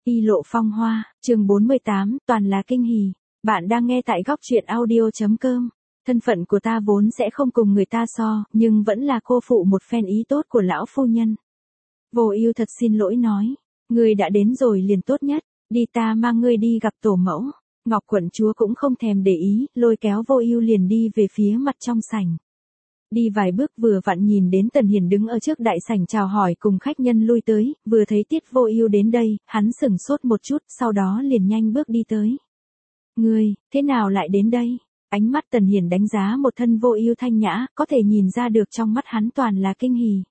Y lộ phong hoa, chương 48, toàn là kinh hỉ. Bạn đang nghe tại góc truyện audio.com. Thân phận của ta vốn sẽ không cùng người ta so, nhưng vẫn là cô phụ một phen ý tốt của lão phu nhân. Vô Ưu thật xin lỗi nói, ngươi đã đến rồi liền tốt nhất, đi ta mang ngươi đi gặp tổ mẫu. Ngọc quận chúa cũng không thèm để ý, lôi kéo Vô Ưu liền đi về phía mặt trong sảnh. Đi vài bước vừa vặn nhìn đến Tần Hiền đứng ở trước đại sảnh chào hỏi cùng khách nhân lui tới, vừa thấy Tiết Vô Ưu đến đây, hắn sững sốt một chút, sau đó liền nhanh bước đi tới. Ngươi, thế nào lại đến đây? Ánh mắt Tần Hiền đánh giá một thân Vô Ưu thanh nhã, có thể nhìn ra được trong mắt hắn toàn là kinh hỉ.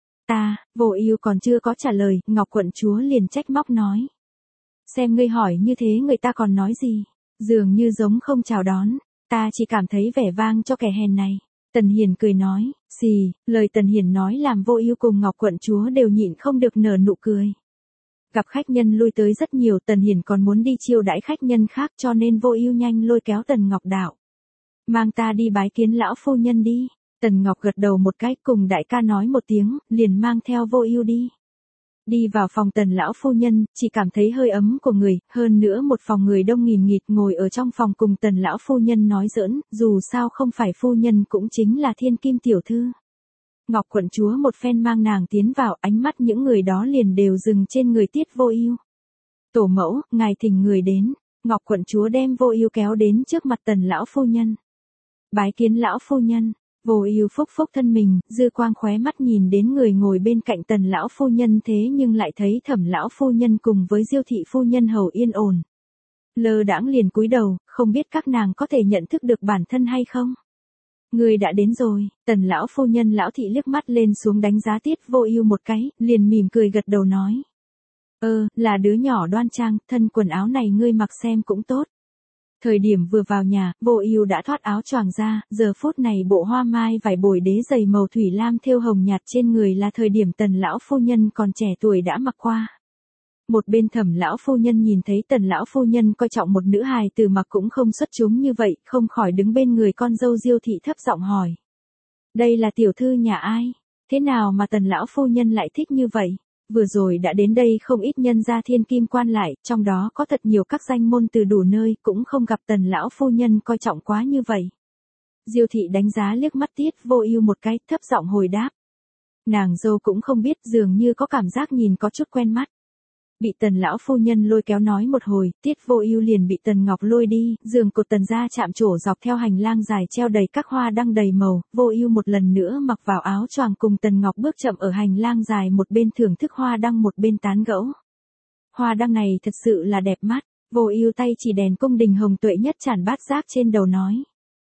Vô Ưu còn chưa có trả lời, Ngọc quận chúa liền trách móc nói. Xem ngươi hỏi như thế người ta còn nói gì? Dường như giống không chào đón, ta chỉ cảm thấy vẻ vang cho kẻ hèn này. Tần Hiền cười nói, xì, lời Tần Hiền nói làm Vô Ưu cùng Ngọc quận chúa đều nhịn không được nở nụ cười. Gặp khách nhân lui tới rất nhiều, Tần Hiền còn muốn đi chiêu đãi khách nhân khác cho nên Vô Ưu nhanh lôi kéo Tần Ngọc đạo. Mang ta đi bái kiến lão phu nhân đi. Tần Ngọc gật đầu một cái cùng đại ca nói một tiếng, liền mang theo Vô Ưu đi. Đi vào phòng Tần lão phu nhân, chỉ cảm thấy hơi ấm của người, hơn nữa một phòng người đông nghìn nghịt ngồi ở trong phòng cùng Tần lão phu nhân nói giỡn, dù sao không phải phu nhân cũng chính là thiên kim tiểu thư. Ngọc quận chúa một phen mang nàng tiến vào, ánh mắt những người đó liền đều dừng trên người Tiết Vô Ưu. Tổ mẫu, ngài thỉnh người đến. Ngọc quận chúa đem Vô Ưu kéo đến trước mặt Tần lão phu nhân. Bái kiến lão phu nhân. Vô Ưu phúc phúc thân mình, dư quang khóe mắt nhìn đến người ngồi bên cạnh Tần lão phu nhân thế nhưng lại thấy Thẩm lão phu nhân cùng với Diêu thị phu nhân hầu yên ổn. Lơ đãng liền cúi đầu, không biết các nàng có thể nhận thức được bản thân hay không. Người đã đến rồi. Tần lão phu nhân lão thị liếc mắt lên xuống đánh giá Tiết Vô Ưu một cái, liền mỉm cười gật đầu nói. Là đứa nhỏ đoan trang, thân quần áo này ngươi mặc xem cũng tốt. Thời điểm vừa vào nhà, Vô Ưu đã thoát áo choàng ra, giờ phút này bộ hoa mai vải bồi đế dày màu thủy lam thêu hồng nhạt trên người là thời điểm Tần lão phu nhân còn trẻ tuổi đã mặc qua. Một bên Thẩm lão phu nhân nhìn thấy Tần lão phu nhân coi trọng một nữ hài tử mặc cũng không xuất chúng như vậy, không khỏi đứng bên người con dâu Diêu thị thấp giọng hỏi. Đây là tiểu thư nhà ai? Thế nào mà Tần lão phu nhân lại thích như vậy? Vừa rồi đã đến đây không ít nhân gia thiên kim quan lại, trong đó có thật nhiều các danh môn từ đủ nơi, cũng không gặp Tần lão phu nhân coi trọng quá như vậy. Diêu thị đánh giá liếc mắt Tiết Vô Ưu một cái, thấp giọng hồi đáp. Nàng dâu cũng không biết, dường như có cảm giác nhìn có chút quen mắt. Bị Tần lão phu nhân lôi kéo nói một hồi, Tiết Vô Ưu liền bị Tần Ngọc lôi đi, giường cột Tần gia chạm trổ dọc theo hành lang dài treo đầy các hoa đăng đầy màu, Vô Ưu một lần nữa mặc vào áo choàng cùng Tần Ngọc bước chậm ở hành lang dài, một bên thưởng thức hoa đăng một bên tán gẫu. Hoa đăng này thật sự là đẹp mắt. Vô Ưu tay chỉ đèn cung đình hồng tuệ nhất tràn bát giác trên đầu nói.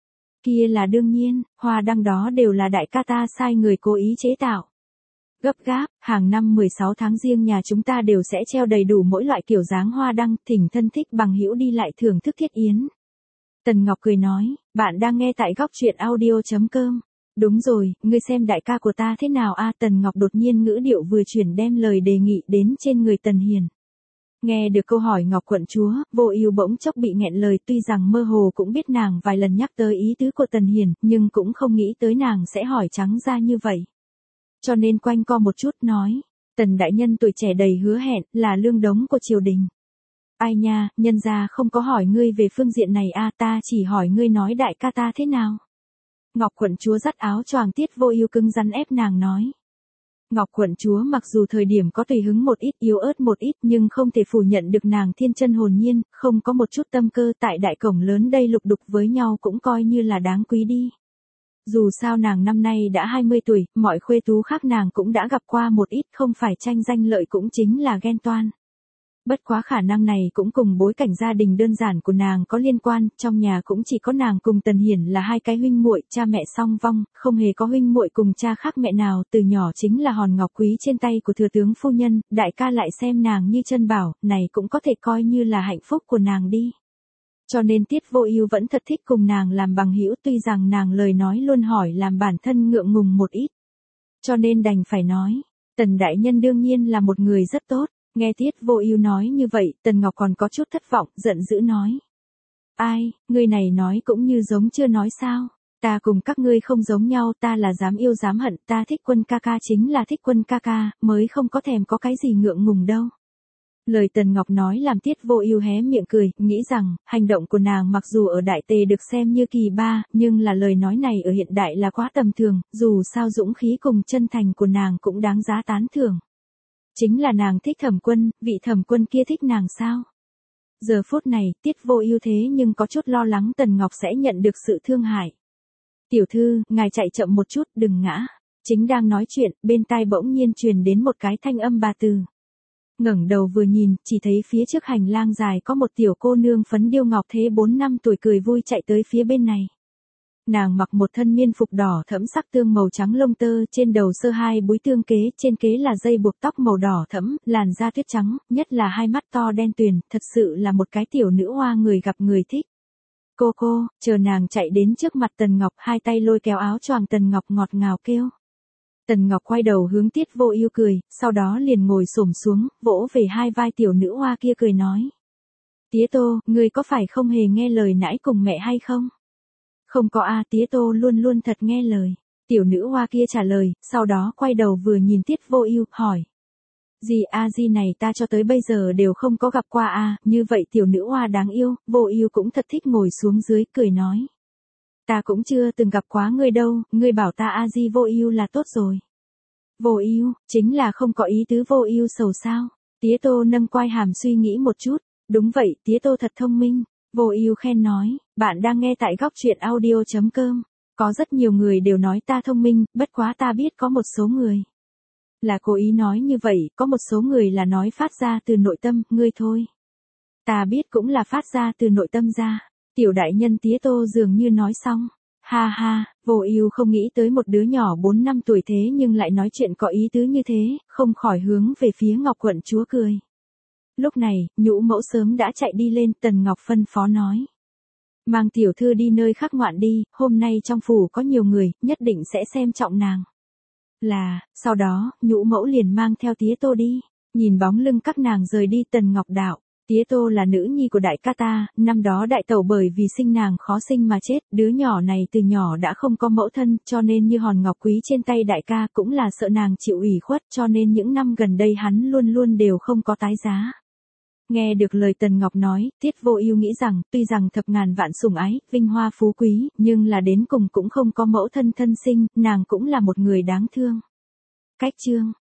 Kia là đương nhiên, hoa đăng đó đều là đại ca ta sai người cố ý chế tạo. Gấp gáp, hàng năm 16 tháng Giêng nhà chúng ta đều sẽ treo đầy đủ mỗi loại kiểu dáng hoa đăng, thỉnh thân thích bằng hữu đi lại thưởng thức thiết yến. Tần Ngọc cười nói, bạn đang nghe tại góc truyện audio.com. Đúng rồi, ngươi xem đại ca của ta thế nào a? Tần Ngọc đột nhiên ngữ điệu vừa chuyển đem lời đề nghị đến trên người Tần Hiền. Nghe được câu hỏi Ngọc quận chúa, Vô Ưu bỗng chốc bị nghẹn lời, tuy rằng mơ hồ cũng biết nàng vài lần nhắc tới ý tứ của Tần Hiền, nhưng cũng không nghĩ tới nàng sẽ hỏi trắng ra như vậy. Cho nên quanh co một chút nói, Tần đại nhân tuổi trẻ đầy hứa hẹn, là lương đống của triều đình. Ai nha, nhân gia không có hỏi ngươi về phương diện này a, ta chỉ hỏi ngươi nói đại ca ta thế nào. Ngọc quận chúa dắt áo choàng Tiết Vô Ưu cứng rắn ép nàng nói. Ngọc quận chúa mặc dù thời điểm có tùy hứng một ít, yếu ớt một ít, nhưng không thể phủ nhận được nàng thiên chân hồn nhiên, không có một chút tâm cơ, tại đại cổng lớn đây lục đục với nhau cũng coi như là đáng quý đi. Dù sao nàng năm nay đã 20 tuổi, mọi khuê tú khác nàng cũng đã gặp qua một ít, không phải tranh danh lợi cũng chính là ghen toan. Bất quá khả năng này cũng cùng bối cảnh gia đình đơn giản của nàng có liên quan, trong nhà cũng chỉ có nàng cùng Tần Hiển là hai cái huynh muội, cha mẹ song vong, không hề có huynh muội cùng cha khác mẹ nào, từ nhỏ chính là hòn ngọc quý trên tay của thừa tướng phu nhân, đại ca lại xem nàng như chân bảo, này cũng có thể coi như là hạnh phúc của nàng đi. Cho nên Tiết Vô Ưu vẫn thật thích cùng nàng làm bằng hữu, tuy rằng nàng lời nói luôn hỏi làm bản thân ngượng ngùng một ít. Cho nên đành phải nói, Tần đại nhân đương nhiên là một người rất tốt. Nghe Tiết Vô Ưu nói như vậy, Tần Ngọc còn có chút thất vọng, giận dữ nói. Ai, ngươi này nói cũng như giống chưa nói sao. Ta cùng các ngươi không giống nhau, ta là dám yêu dám hận, ta thích Quân ca ca chính là thích Quân ca ca, mới không có thèm có cái gì ngượng ngùng đâu. Lời Tần Ngọc nói làm Tiết Vô Ưu hé miệng cười, nghĩ rằng, hành động của nàng mặc dù ở đại tề được xem như kỳ ba, nhưng là lời nói này ở hiện đại là quá tầm thường, dù sao dũng khí cùng chân thành của nàng cũng đáng giá tán thưởng. Chính là nàng thích Thẩm Quân, vị Thẩm Quân kia thích nàng sao? Giờ phút này, Tiết Vô Ưu thế nhưng có chút lo lắng Tần Ngọc sẽ nhận được sự thương hại. Tiểu thư, ngài chạy chậm một chút, đừng ngã. Chính đang nói chuyện, bên tai bỗng nhiên truyền đến một cái thanh âm bà từ. Ngẩng đầu vừa nhìn, chỉ thấy phía trước hành lang dài có một tiểu cô nương phấn điêu ngọc thế 4 năm tuổi cười vui chạy tới phía bên này. Nàng mặc một thân miên phục đỏ thẫm sắc tương màu trắng lông tơ, trên đầu sơ hai búi tương kế, trên kế là dây buộc tóc màu đỏ thẫm, làn da tuyết trắng, nhất là hai mắt to đen tuyền, thật sự là một cái tiểu nữ hoa người gặp người thích. Cô, chờ nàng chạy đến trước mặt Tần Ngọc, hai tay lôi kéo áo choàng Tần Ngọc ngọt ngào kêu. Tần Ngọc quay đầu hướng Tiết Vô Ưu cười, sau đó liền ngồi xổm xuống, vỗ về hai vai tiểu nữ hoa kia cười nói. Tía Tô, ngươi có phải không hề nghe lời nãy cùng mẹ hay không? Không có a, Tía Tô luôn luôn thật nghe lời. Tiểu nữ hoa kia trả lời, sau đó quay đầu vừa nhìn Tiết Vô Ưu, hỏi. Dì này ta cho tới bây giờ đều không có gặp qua a, như vậy tiểu nữ hoa đáng yêu, Vô Ưu cũng thật thích ngồi xuống dưới, cười nói. Ta cũng chưa từng gặp quá ngươi đâu, ngươi bảo ta Di Vô Ưu là tốt rồi. Vô Ưu, chính là không có ý tứ Vô Ưu sầu sao? Tía Tô nâng quai hàm suy nghĩ một chút, đúng vậy, Tía Tô thật thông minh. Vô Ưu khen nói, bạn đang nghe tại góc truyện audio.com. Có rất nhiều người đều nói ta thông minh, bất quá ta biết có một số người là cố ý nói như vậy, có một số người là nói phát ra từ nội tâm, ngươi thôi. Ta biết cũng là phát ra từ nội tâm ra. Tiểu đại nhân Tía Tô dường như nói xong. Ha ha, Vô Ưu không nghĩ tới một đứa nhỏ 4 năm tuổi thế nhưng lại nói chuyện có ý tứ như thế, không khỏi hướng về phía Ngọc quận chúa cười. Lúc này, Nhũ mẫu sớm đã chạy đi lên, Tần Ngọc phân phó nói. Mang tiểu thư đi nơi khác ngoạn đi, hôm nay trong phủ có nhiều người, nhất định sẽ xem trọng nàng. Sau đó, Nhũ mẫu liền mang theo Tía Tô đi, nhìn bóng lưng các nàng rời đi Tần Ngọc đạo. Tía Tô là nữ nhi của đại ca ta, năm đó đại tẩu bởi vì sinh nàng khó sinh mà chết, đứa nhỏ này từ nhỏ đã không có mẫu thân, cho nên như hòn ngọc quý trên tay đại ca cũng là sợ nàng chịu ủy khuất, cho nên những năm gần đây hắn luôn luôn đều không có tái giá. Nghe được lời Tần Ngọc nói, Tiết Vô Ưu nghĩ rằng, tuy rằng thập ngàn vạn sủng ái, vinh hoa phú quý, nhưng là đến cùng cũng không có mẫu thân thân sinh, nàng cũng là một người đáng thương. Cách chương